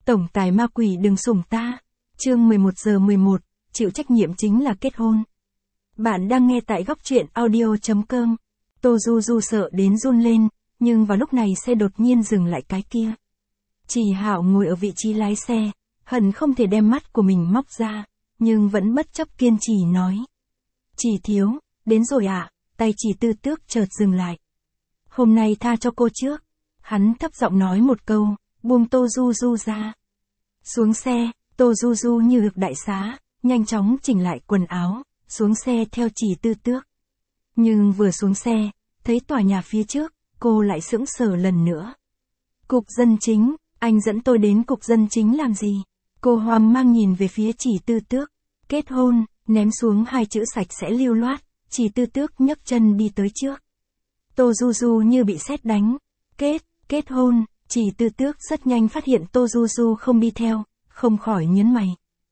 Tổng tài ma quỷ đừng sủng ta. Chương 11:11, chịu trách nhiệm chính là kết hôn. Bạn đang nghe tại góc truyện audio.com. Tô Du Du sợ đến run lên, nhưng vào lúc này xe đột nhiên dừng lại cái kia. Chỉ Hạo ngồi ở vị trí lái xe, hận không thể đem mắt của mình móc ra, nhưng vẫn bất chấp kiên trì nói. Chỉ thiếu, đến rồi ạ. Tay Chỉ Tư Tước chợt dừng lại. Hôm nay tha cho cô trước. Hắn thấp giọng nói một câu, buông Tô Du Du ra. Xuống xe, Tô Du Du như được đại xá, nhanh chóng chỉnh lại quần áo, xuống xe theo Chỉ Tư Tước. Nhưng vừa xuống xe, thấy tòa nhà phía trước, cô lại sững sờ lần nữa. Cục dân chính, anh dẫn tôi đến cục dân chính làm gì? Cô hoang mang nhìn về phía Chỉ Tư Tước. Kết hôn, ném xuống hai chữ sạch sẽ lưu loát, Chỉ Tư Tước nhấc chân đi tới trước. Tô Du Du như bị sét đánh. Kết hôn, Chỉ Tư Tước rất nhanh phát hiện Tô Du Du không đi theo, không khỏi nhướng mày.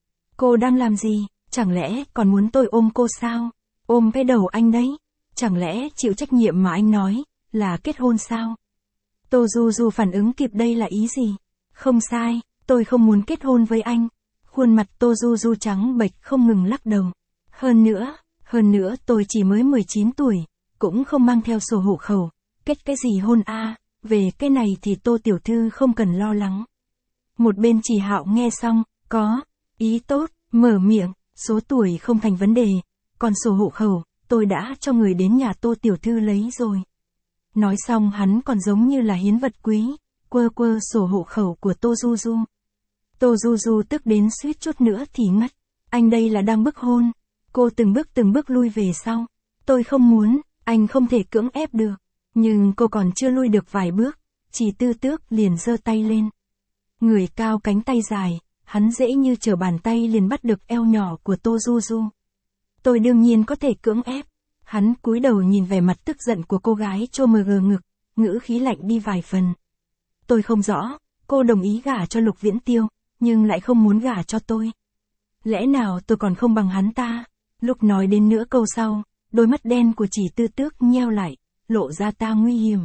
Cô đang làm gì, chẳng lẽ còn muốn tôi ôm cô sao? Ôm cái đầu anh đấy. Chẳng lẽ chịu trách nhiệm mà anh nói, là kết hôn sao? Tô Du Du phản ứng kịp đây là ý gì? Không sai, tôi không muốn kết hôn với anh. Khuôn mặt Tô Du Du trắng bệch không ngừng lắc đầu. Hơn nữa tôi chỉ mới 19 tuổi, cũng không mang theo sổ hộ khẩu. Kết cái gì hôn a? Về cái này thì Tô tiểu thư không cần lo lắng. Một bên Chỉ Hạo nghe xong, có ý tốt, mở miệng, số tuổi không thành vấn đề, còn sổ hộ khẩu, tôi đã cho người đến nhà Tô tiểu thư lấy rồi. Nói xong hắn còn giống như là hiến vật quý, quơ sổ hộ khẩu của Tô Du Du. Tô Du Du tức đến suýt chút nữa thì ngất. Anh đây là đang bức hôn. Cô từng bước lui về sau. Tôi không muốn, anh không thể cưỡng ép được. Nhưng cô còn chưa lui được vài bước, Chỉ Tư Tước liền giơ tay lên. Người cao cánh tay dài, hắn dễ như trở bàn tay liền bắt được eo nhỏ của Tô Du Du. Tôi đương nhiên có thể cưỡng ép. Hắn cúi đầu nhìn vẻ mặt tức giận của cô gái trô mờ gờ ngực, ngữ khí lạnh đi vài phần. Tôi không rõ, cô đồng ý gả cho Lục Viễn Tiêu, nhưng lại không muốn gả cho tôi. Lẽ nào tôi còn không bằng hắn ta? Lúc nói đến nửa câu sau, đôi mắt đen của Chỉ Tư Tước nheo lại, lộ ra ta nguy hiểm.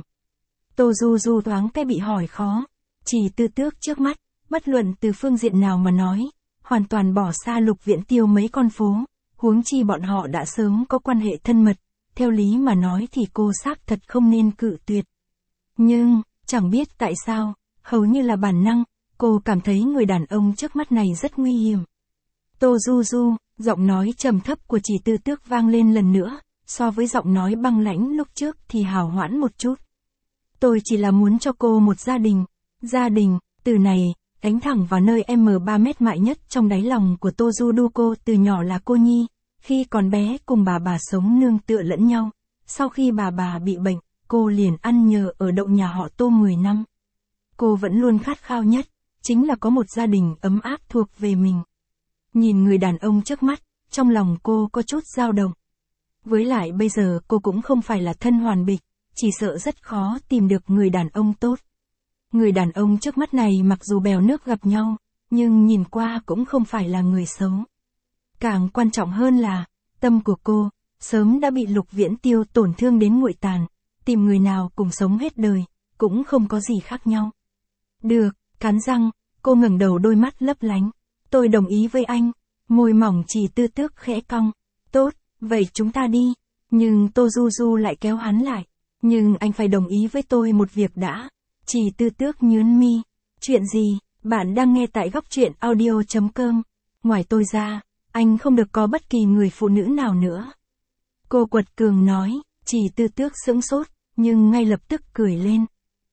Tô Du Du thoáng cái bị hỏi khó. Chỉ Tư Tước trước mắt, bất luận từ phương diện nào mà nói, hoàn toàn bỏ xa Lục Viễn Tiêu mấy con phố, huống chi bọn họ đã sớm có quan hệ thân mật, theo lý mà nói thì cô xác thật không nên cự tuyệt. Nhưng, chẳng biết tại sao, hầu như là bản năng, cô cảm thấy người đàn ông trước mắt này rất nguy hiểm. Tô Du Du, giọng nói trầm thấp của Chỉ Tư Tước vang lên lần nữa, so với giọng nói băng lãnh lúc trước thì hào hoãn một chút. Tôi chỉ là muốn cho cô một gia đình. Gia đình, từ này, đánh thẳng vào nơi M3 mét mại nhất trong đáy lòng của Tô Du Du. Cô từ nhỏ là cô nhi, khi còn bé cùng bà sống nương tựa lẫn nhau. Sau khi bà bị bệnh, cô liền ăn nhờ ở đậu nhà họ Tô 10 năm. Cô vẫn luôn khát khao nhất, chính là có một gia đình ấm áp thuộc về mình. Nhìn người đàn ông trước mắt, trong lòng cô có chút dao động. Với lại bây giờ cô cũng không phải là thân hoàn bịch, chỉ sợ rất khó tìm được người đàn ông tốt. Người đàn ông trước mắt này mặc dù bèo nước gặp nhau, nhưng nhìn qua cũng không phải là người xấu. Càng quan trọng hơn là, tâm của cô, sớm đã bị Lục Viễn Tiêu tổn thương đến nguội tàn, tìm người nào cùng sống hết đời, cũng không có gì khác nhau. Được, cắn răng, cô ngẩng đầu đôi mắt lấp lánh. Tôi đồng ý với anh, môi mỏng Chỉ Tư Tước khẽ cong. Tốt, vậy chúng ta đi. Nhưng Tô Du Du lại kéo hắn lại. Nhưng anh phải đồng ý với tôi một việc đã. Chỉ Tư Tước nhướng mi. Chuyện gì? Bạn đang nghe tại góc truyện audio.com. Ngoài tôi ra, anh không được có bất kỳ người phụ nữ nào nữa. Cô quật cường nói. Chỉ Tư Tước sững sốt, nhưng ngay lập tức cười lên.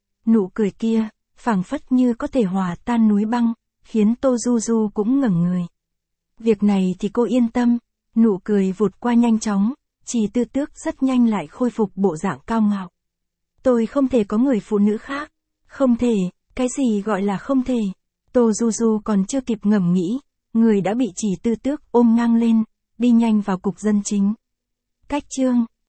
Nụ cười kia, phảng phất như có thể hòa tan núi băng, khiến Tô Du Du cũng ngẩng người. Việc này thì cô yên tâm. Nụ cười vụt qua nhanh chóng, Chỉ Tư Tước rất nhanh lại khôi phục bộ dạng cao ngạo. Tôi không thể có người phụ nữ khác. Không thể, cái gì gọi là không thể? Tô Du Du còn chưa kịp ngẫm nghĩ, người đã bị Chỉ Tư Tước ôm ngang lên, đi nhanh vào cục dân chính. Cách chương